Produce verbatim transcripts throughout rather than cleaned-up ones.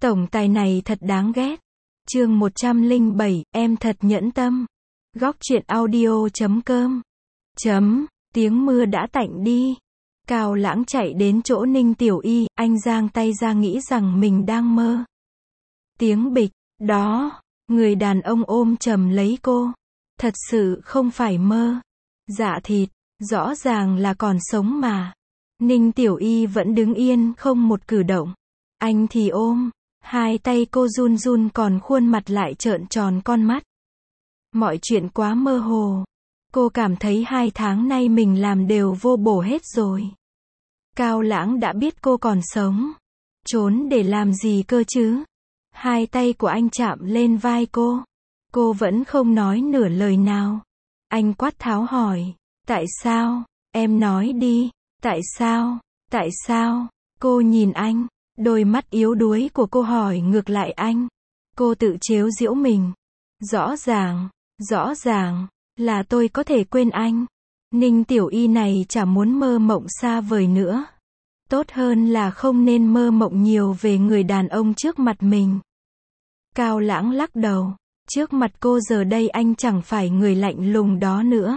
Tổng tài này thật đáng ghét. Chương một trăm lẻ bảy, em thật nhẫn tâm. Góc truyện audio chấm com. Chấm, tiếng mưa đã tạnh đi. Cao Lãng chạy đến chỗ Ninh Tiểu Y, anh giang tay ra nghĩ rằng mình đang mơ. Tiếng bịch, đó, người đàn ông ôm chầm lấy cô. Thật sự không phải mơ. Dạ thịt, rõ ràng là còn sống mà. Ninh Tiểu Y vẫn đứng yên không một cử động. Anh thì ôm, hai tay cô run run còn khuôn mặt lại trợn tròn con mắt. Mọi chuyện quá mơ hồ. Cô cảm thấy hai tháng nay mình làm đều vô bổ hết rồi. Cao Lãng đã biết cô còn sống. Trốn để làm gì cơ chứ? Hai tay của anh chạm lên vai cô. Cô vẫn không nói nửa lời nào. Anh quát tháo hỏi. Tại sao? Em nói đi. Tại sao? Tại sao? Cô nhìn anh. Đôi mắt yếu đuối của cô hỏi ngược lại anh. Cô tự trếu giễu mình. Rõ ràng, rõ ràng, là tôi có thể quên anh. Ninh Tiểu Y này chả muốn mơ mộng xa vời nữa. Tốt hơn là không nên mơ mộng nhiều về người đàn ông trước mặt mình. Cao Lãng lắc đầu. Trước mặt cô giờ đây anh chẳng phải người lạnh lùng đó nữa.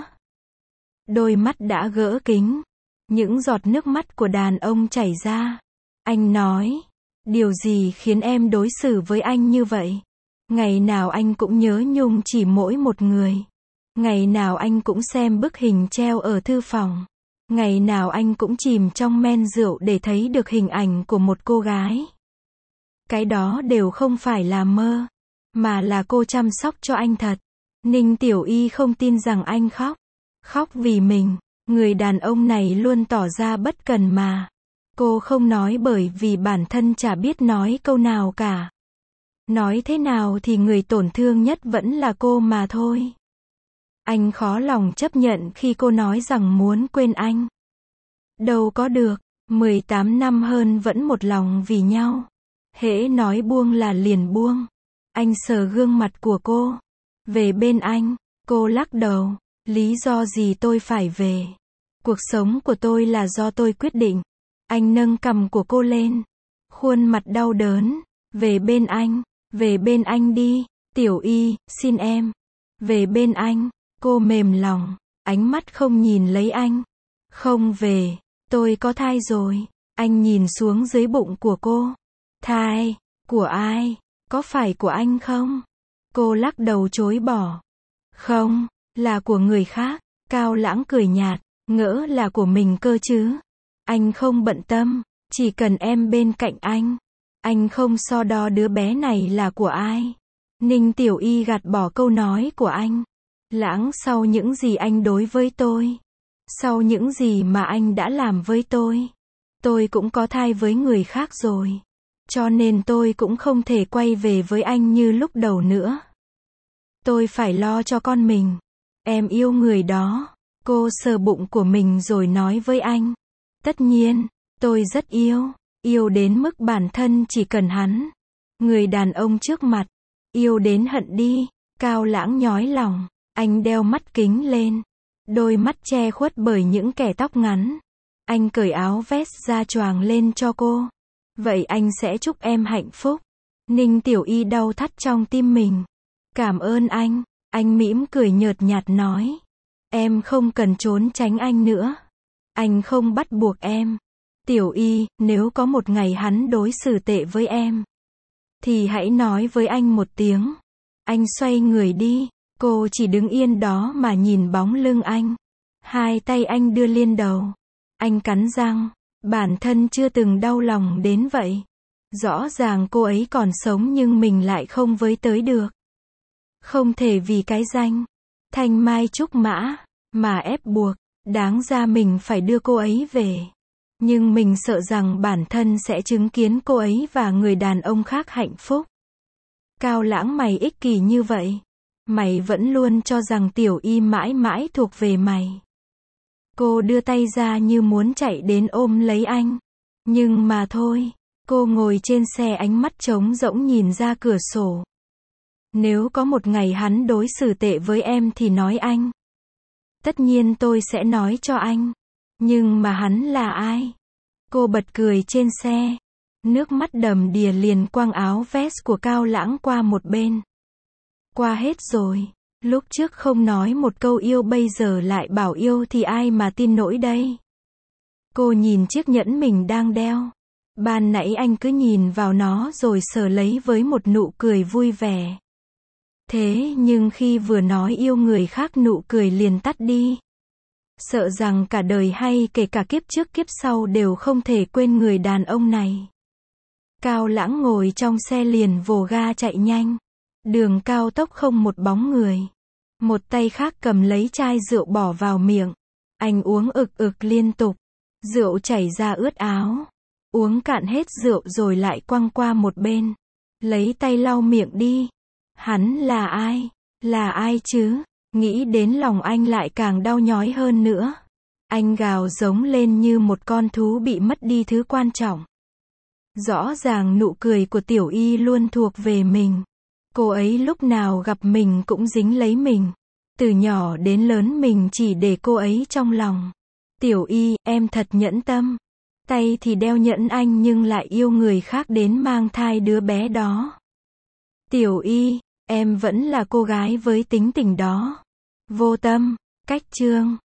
Đôi mắt đã gỡ kính. Những giọt nước mắt của đàn ông chảy ra. Anh nói, điều gì khiến em đối xử với anh như vậy? Ngày nào anh cũng nhớ nhung chỉ mỗi một người. Ngày nào anh cũng xem bức hình treo ở thư phòng. Ngày nào anh cũng chìm trong men rượu để thấy được hình ảnh của một cô gái. Cái đó đều không phải là mơ, mà là cô chăm sóc cho anh thật. Ninh Tiểu Y không tin rằng anh khóc. Khóc vì mình, người đàn ông này luôn tỏ ra bất cần mà. Cô không nói bởi vì bản thân chả biết nói câu nào cả. Nói thế nào thì người tổn thương nhất vẫn là cô mà thôi. Anh khó lòng chấp nhận khi cô nói rằng muốn quên anh. Đâu có được, mười tám năm hơn vẫn một lòng vì nhau. Hễ nói buông là liền buông. Anh sờ gương mặt của cô. Về bên anh, cô lắc đầu. Lý do gì tôi phải về? Cuộc sống của tôi là do tôi quyết định. Anh nâng cằm của cô lên. Khuôn mặt đau đớn. Về bên anh. Về bên anh đi. Tiểu Y, xin em. Về bên anh. Cô mềm lòng. Ánh mắt không nhìn lấy anh. Không về. Tôi có thai rồi. Anh nhìn xuống dưới bụng của cô. Thai? Của ai? Có phải của anh không? Cô lắc đầu chối bỏ. Không, là của người khác. Cao Lãng cười nhạt. Ngỡ là của mình cơ chứ. Anh không bận tâm. Chỉ cần em bên cạnh anh. Anh không so đo đứa bé này là của ai. Ninh Tiểu Y gạt bỏ câu nói của anh. Lãng, sau những gì anh đối với tôi, sau những gì mà anh đã làm với tôi, tôi cũng có thai với người khác rồi. Cho nên tôi cũng không thể quay về với anh như lúc đầu nữa. Tôi phải lo cho con mình. Em yêu người đó. Cô sờ bụng của mình rồi nói với anh. Tất nhiên, tôi rất yêu. Yêu đến mức bản thân chỉ cần hắn. Người đàn ông trước mặt. Yêu đến hận đi. Cao Lãng nhói lòng. Anh đeo mắt kính lên. Đôi mắt che khuất bởi những kẻ tóc ngắn. Anh cởi áo vest ra choàng lên cho cô. Vậy anh sẽ chúc em hạnh phúc. Ninh Tiểu Y đau thắt trong tim mình. Cảm ơn anh. Anh mỉm cười nhợt nhạt nói. Em không cần trốn tránh anh nữa. Anh không bắt buộc em. Tiểu Y, nếu có một ngày hắn đối xử tệ với em, thì hãy nói với anh một tiếng. Anh xoay người đi. Cô chỉ đứng yên đó mà nhìn bóng lưng anh. Hai tay anh đưa lên đầu. Anh cắn răng. Bản thân chưa từng đau lòng đến vậy. Rõ ràng cô ấy còn sống nhưng mình lại không với tới được. Không thể vì cái danh Thanh Mai Trúc Mã mà ép buộc. Đáng ra mình phải đưa cô ấy về. Nhưng mình sợ rằng bản thân sẽ chứng kiến cô ấy và người đàn ông khác hạnh phúc. Cao Lãng, mày ích kỷ như vậy. Mày vẫn luôn cho rằng Tiểu Y mãi mãi thuộc về mày. Cô đưa tay ra như muốn chạy đến ôm lấy anh. Nhưng mà thôi. Cô ngồi trên xe ánh mắt trống rỗng nhìn ra cửa sổ. Nếu có một ngày hắn đối xử tệ với em thì nói anh. Tất nhiên tôi sẽ nói cho anh. Nhưng mà hắn là ai? Cô bật cười trên xe. Nước mắt đầm đìa liền quăng áo vest của Cao Lãng qua một bên. Qua hết rồi. Lúc trước không nói một câu yêu bây giờ lại bảo yêu thì ai mà tin nổi đây. Cô nhìn chiếc nhẫn mình đang đeo. Ban nãy anh cứ nhìn vào nó rồi sờ lấy với một nụ cười vui vẻ. Thế nhưng khi vừa nói yêu người khác nụ cười liền tắt đi. Sợ rằng cả đời hay kể cả kiếp trước kiếp sau đều không thể quên người đàn ông này. Cao Lãng ngồi trong xe liền vồ ga chạy nhanh. Đường cao tốc không một bóng người. Một tay khác cầm lấy chai rượu bỏ vào miệng. Anh uống ực ực liên tục. Rượu chảy ra ướt áo. Uống cạn hết rượu rồi lại quăng qua một bên. Lấy tay lau miệng đi. Hắn là ai? Là ai chứ? Nghĩ đến lòng anh lại càng đau nhói hơn nữa. Anh gào giống lên như một con thú bị mất đi thứ quan trọng. Rõ ràng nụ cười của Tiểu Y luôn thuộc về mình. Cô ấy lúc nào gặp mình cũng dính lấy mình. Từ nhỏ đến lớn mình chỉ để cô ấy trong lòng. Tiểu Y, em thật nhẫn tâm. Tay thì đeo nhẫn anh nhưng lại yêu người khác đến mang thai đứa bé đó. Tiểu Y, em vẫn là cô gái với tính tình đó. Vô tâm, cách chương.